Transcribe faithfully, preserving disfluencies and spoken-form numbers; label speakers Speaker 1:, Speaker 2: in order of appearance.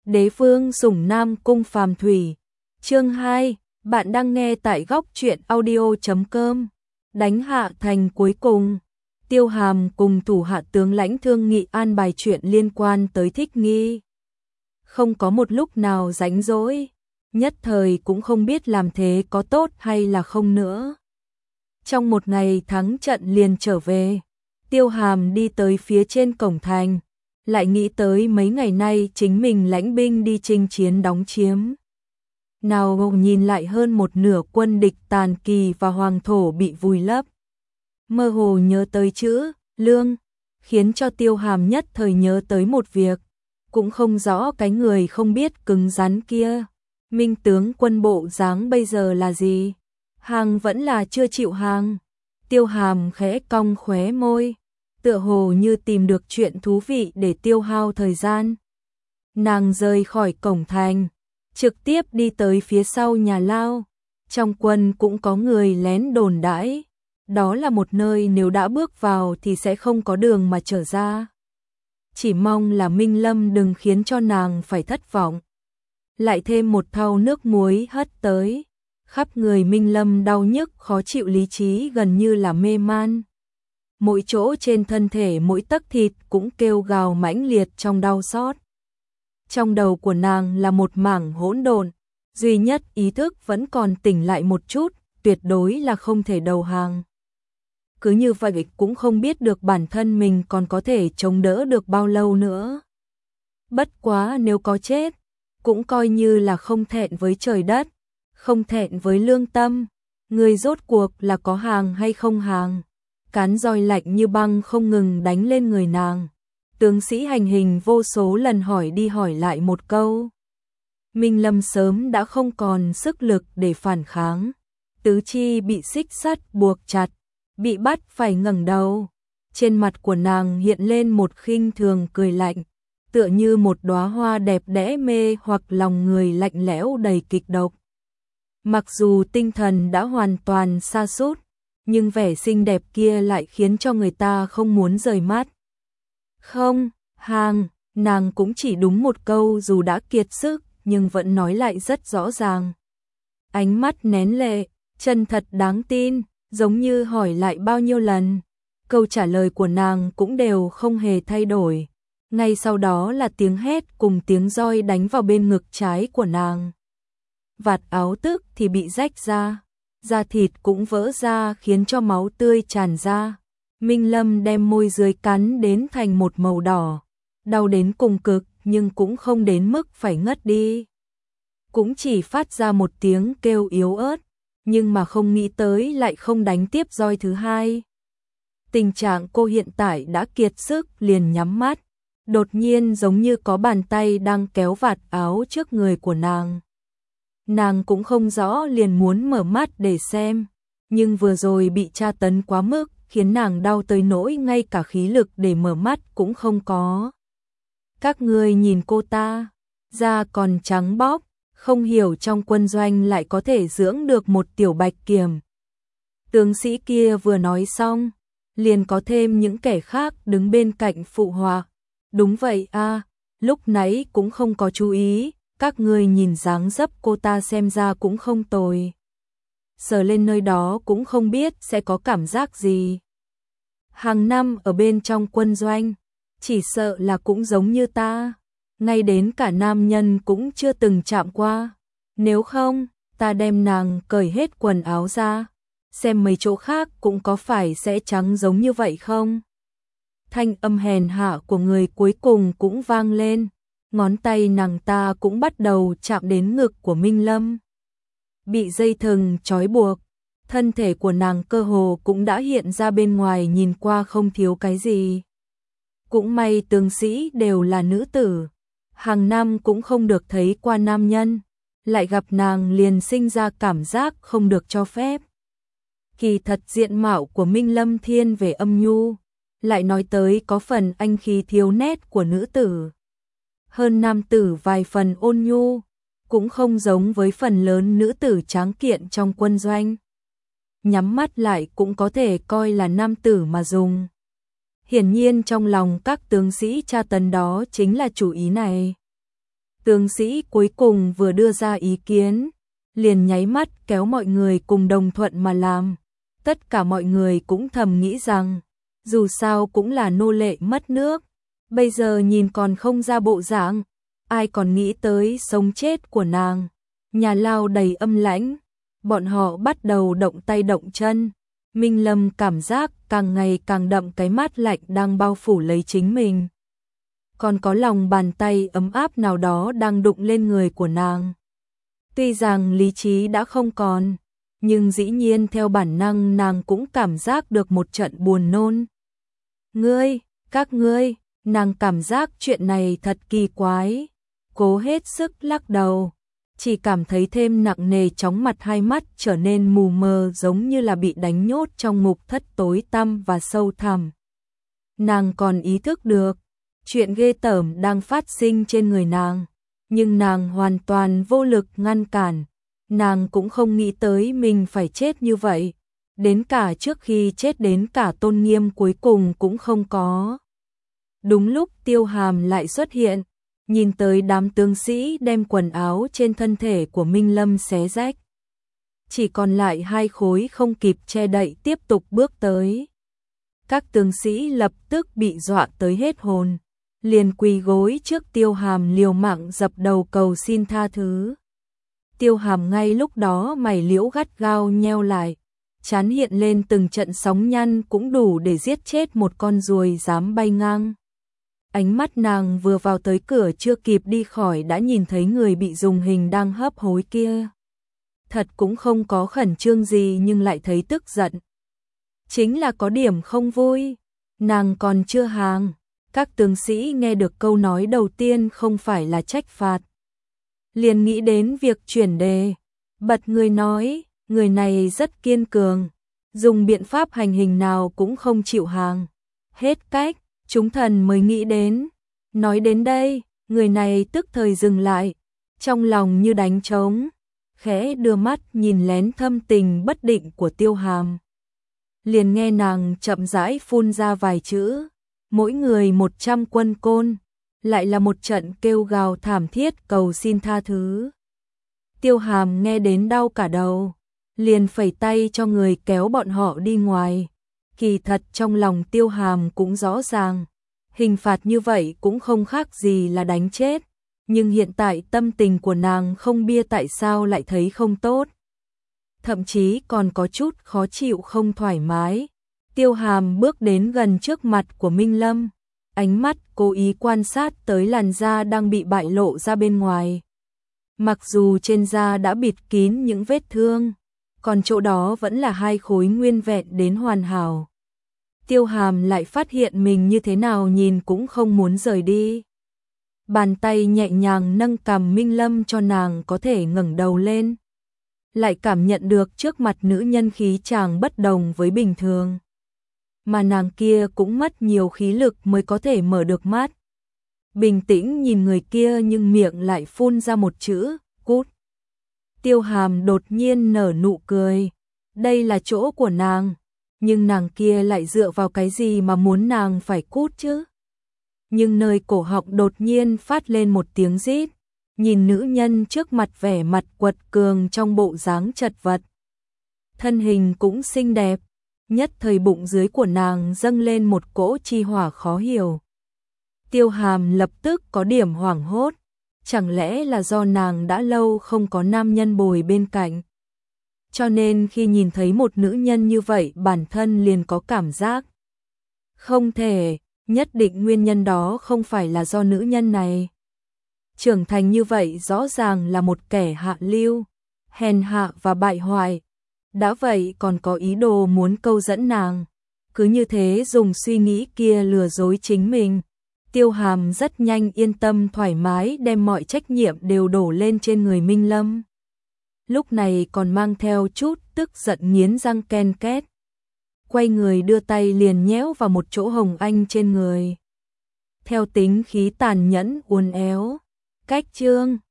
Speaker 1: Đế vương sủng Nam Cung Phàm Thủy. Chương hai, bạn đang nghe tại góc truyện audio chấm com. Đánh hạ thành cuối cùng, Tiêu Hàm cùng thủ hạ tướng lãnh thương nghị an bài chuyện liên quan tới Thích Nghi. Không có một lúc nào rảnh rỗi, nhất thời cũng không biết làm thế có tốt hay là không nữa. Trong một ngày thắng trận liền trở về, Tiêu Hàm đi tới phía trên cổng thành, lại nghĩ tới mấy ngày nay chính mình lãnh binh đi chinh chiến đóng chiếm. Nào nhìn lại hơn một nửa quân địch tàn kỳ và hoàng thổ bị vùi lấp. Mơ hồ nhớ tới chữ lương, khiến cho Tiêu Hàm nhất thời nhớ tới một việc, cũng không rõ cái người không biết cứng rắn kia. Minh tướng quân bộ dáng bây giờ là gì? Hàng vẫn là chưa chịu hàng. Tiêu Hàm khẽ cong khóe môi, tựa hồ như tìm được chuyện thú vị để tiêu hao thời gian. Nàng rời khỏi cổng thành, trực tiếp đi tới phía sau nhà lao. Trong quân cũng có người lén đồn đãi, đó là một nơi nếu đã bước vào thì sẽ không có đường mà trở ra. Chỉ mong là Minh Lâm đừng khiến cho nàng phải thất vọng. Lại thêm một thau nước muối hất tới, khắp người Minh Lâm đau nhức khó chịu, lý trí gần như là mê man. Mỗi chỗ trên thân thể mỗi tấc thịt cũng kêu gào mãnh liệt trong đau xót. Trong đầu của nàng là một mảng hỗn độn, duy nhất ý thức vẫn còn tỉnh lại một chút, tuyệt đối là không thể đầu hàng. Cứ như vậy cũng không biết được bản thân mình còn có thể chống đỡ được bao lâu nữa. Bất quá nếu có chết, cũng coi như là không thẹn với trời đất, không thẹn với lương tâm. Người rốt cuộc là có hàng hay không hàng? Cán roi lạnh như băng không ngừng đánh lên người nàng. Tướng sĩ hành hình vô số lần hỏi đi hỏi lại một câu. Minh Lâm sớm đã không còn sức lực để phản kháng. Tứ chi bị xích sắt buộc chặt, bị bắt phải ngẩng đầu. Trên mặt của nàng hiện lên một khinh thường cười lạnh, tựa như một đóa hoa đẹp đẽ mê hoặc lòng người lạnh lẽo đầy kịch độc. Mặc dù tinh thần đã hoàn toàn sa sút, nhưng vẻ xinh đẹp kia lại khiến cho người ta không muốn rời mắt. Không, hàng, nàng cũng chỉ đúng một câu dù đã kiệt sức, nhưng vẫn nói lại rất rõ ràng. Ánh mắt nén lệ, chân thật đáng tin, giống như hỏi lại bao nhiêu lần. Câu trả lời của nàng cũng đều không hề thay đổi. Ngay sau đó là tiếng hét cùng tiếng roi đánh vào bên ngực trái của nàng. Vạt áo tức thì bị rách ra, da thịt cũng vỡ ra khiến cho máu tươi tràn ra. Minh Lâm đem môi dưới cắn đến thành một màu đỏ, đau đến cùng cực nhưng cũng không đến mức phải ngất đi. Cũng chỉ phát ra một tiếng kêu yếu ớt, nhưng mà không nghĩ tới lại không đánh tiếp roi thứ hai. Tình trạng cô hiện tại đã kiệt sức liền nhắm mắt, đột nhiên giống như có bàn tay đang kéo vạt áo trước người của nàng. Nàng cũng không rõ liền muốn mở mắt để xem, nhưng vừa rồi bị tra tấn quá mức, khiến nàng đau tới nỗi ngay cả khí lực để mở mắt cũng không có. Các ngươi nhìn cô ta, da còn trắng bóc, không hiểu trong quân doanh lại có thể dưỡng được một tiểu bạch kiểm. Tướng sĩ kia vừa nói xong, liền có thêm những kẻ khác đứng bên cạnh phụ họa. Đúng vậy a, lúc nãy cũng không có chú ý, các ngươi nhìn dáng dấp cô ta xem ra cũng không tồi. Sờ lên nơi đó cũng không biết sẽ có cảm giác gì. Hàng năm ở bên trong quân doanh, chỉ sợ là cũng giống như ta, ngay đến cả nam nhân cũng chưa từng chạm qua. Nếu không, ta đem nàng cởi hết quần áo ra, xem mấy chỗ khác cũng có phải sẽ trắng giống như vậy không? Thanh âm hèn hạ của người cuối cùng cũng vang lên, ngón tay nàng ta cũng bắt đầu chạm đến ngực của Minh Lâm. Bị dây thừng trói buộc, thân thể của nàng cơ hồ cũng đã hiện ra bên ngoài, nhìn qua không thiếu cái gì. Cũng may tướng sĩ đều là nữ tử, hàng năm cũng không được thấy qua nam nhân, lại gặp nàng liền sinh ra cảm giác không được cho phép. Kỳ thật diện mạo của Minh Lâm thiên về âm nhu, lại nói tới có phần anh khí thiếu nét của nữ tử. Hơn nam tử vài phần ôn nhu, cũng không giống với phần lớn nữ tử tráng kiện trong quân doanh. Nhắm mắt lại cũng có thể coi là nam tử mà dùng. Hiển nhiên trong lòng các tướng sĩ tra tấn đó chính là chủ ý này. Tướng sĩ cuối cùng vừa đưa ra ý kiến, liền nháy mắt kéo mọi người cùng đồng thuận mà làm. Tất cả mọi người cũng thầm nghĩ rằng, dù sao cũng là nô lệ mất nước, bây giờ nhìn còn không ra bộ dạng, ai còn nghĩ tới sống chết của nàng. Nhà lao đầy âm lãnh, bọn họ bắt đầu động tay động chân. Minh Lâm cảm giác càng ngày càng đậm cái mát lạnh đang bao phủ lấy chính mình. Còn có lòng bàn tay ấm áp nào đó đang đụng lên người của nàng. Tuy rằng lý trí đã không còn, nhưng dĩ nhiên theo bản năng nàng cũng cảm giác được một trận buồn nôn. Ngươi, các ngươi, nàng cảm giác chuyện này thật kỳ quái, cố hết sức lắc đầu, chỉ cảm thấy thêm nặng nề, chóng mặt, hai mắt trở nên mù mờ giống như là bị đánh nhốt trong ngục thất tối tăm và sâu thẳm. Nàng còn ý thức được chuyện ghê tởm đang phát sinh trên người nàng, nhưng nàng hoàn toàn vô lực ngăn cản. Nàng cũng không nghĩ tới mình phải chết như vậy, đến cả trước khi chết đến cả tôn nghiêm cuối cùng cũng không có. Đúng lúc Tiêu Hàm lại xuất hiện, nhìn tới đám tướng sĩ đem quần áo trên thân thể của Minh Lâm xé rách. Chỉ còn lại hai khối không kịp che đậy tiếp tục bước tới. Các tướng sĩ lập tức bị dọa tới hết hồn, liền quỳ gối trước Tiêu Hàm liều mạng dập đầu cầu xin tha thứ. Tiêu Hàm ngay lúc đó mày liễu gắt gao nheo lại, trán hiện lên từng trận sóng nhăn cũng đủ để giết chết một con ruồi dám bay ngang. Ánh mắt nàng vừa vào tới cửa chưa kịp đi khỏi đã nhìn thấy người bị dùng hình đang hấp hối kia. Thật cũng không có khẩn trương gì nhưng lại thấy tức giận. Chính là có điểm không vui, nàng còn chưa hàng. Các tướng sĩ nghe được câu nói đầu tiên không phải là trách phạt, liền nghĩ đến việc chuyển đề, bật người nói, người này rất kiên cường, dùng biện pháp hành hình nào cũng không chịu hàng. Hết cách, chúng thần mới nghĩ đến. Nói đến đây, người này tức thời dừng lại, trong lòng như đánh trống, khẽ đưa mắt nhìn lén thâm tình bất định của Tiêu Hàm. Liền nghe nàng chậm rãi phun ra vài chữ, mỗi người một trăm quân côn, lại là một trận kêu gào thảm thiết cầu xin tha thứ. Tiêu Hàm nghe đến đau cả đầu, liền phẩy tay cho người kéo bọn họ đi ngoài. Kỳ thật trong lòng Tiêu Hàm cũng rõ ràng, hình phạt như vậy cũng không khác gì là đánh chết, nhưng hiện tại tâm tình của nàng không bia tại sao lại thấy không tốt. Thậm chí còn có chút khó chịu không thoải mái. Tiêu Hàm bước đến gần trước mặt của Minh Lâm, ánh mắt cố ý quan sát tới làn da đang bị bại lộ ra bên ngoài. Mặc dù trên da đã bịt kín những vết thương, còn chỗ đó vẫn là hai khối nguyên vẹn đến hoàn hảo. Tiêu Hàm lại phát hiện mình như thế nào nhìn cũng không muốn rời đi. Bàn tay nhẹ nhàng nâng cằm Minh Lâm cho nàng có thể ngẩng đầu lên. Lại cảm nhận được trước mặt nữ nhân khí chàng bất đồng với bình thường. Mà nàng kia cũng mất nhiều khí lực mới có thể mở được mắt. Bình tĩnh nhìn người kia nhưng miệng lại phun ra một chữ, cút. Tiêu Hàm đột nhiên nở nụ cười. Đây là chỗ của nàng, nhưng nàng kia lại dựa vào cái gì mà muốn nàng phải cút chứ? Nhưng nơi cổ họng đột nhiên phát lên một tiếng rít, nhìn nữ nhân trước mặt vẻ mặt quật cường trong bộ dáng chật vật. Thân hình cũng xinh đẹp, nhất thời bụng dưới của nàng dâng lên một cỗ chi hỏa khó hiểu. Tiêu Hàm lập tức có điểm hoảng hốt, chẳng lẽ là do nàng đã lâu không có nam nhân bồi bên cạnh. Cho nên khi nhìn thấy một nữ nhân như vậy bản thân liền có cảm giác không thể, nhất định nguyên nhân đó không phải là do nữ nhân này. Trưởng thành như vậy rõ ràng là một kẻ hạ lưu, hèn hạ và bại hoại. Đã vậy còn có ý đồ muốn câu dẫn nàng. Cứ như thế dùng suy nghĩ kia lừa dối chính mình. Tiêu Hàm rất nhanh yên tâm thoải mái đem mọi trách nhiệm đều đổ lên trên người Minh Lâm. Lúc này còn mang theo chút tức giận nghiến răng ken két. Quay người đưa tay liền nhéo vào một chỗ hồng anh trên người. Theo tính khí tàn nhẫn uốn éo. Cách chương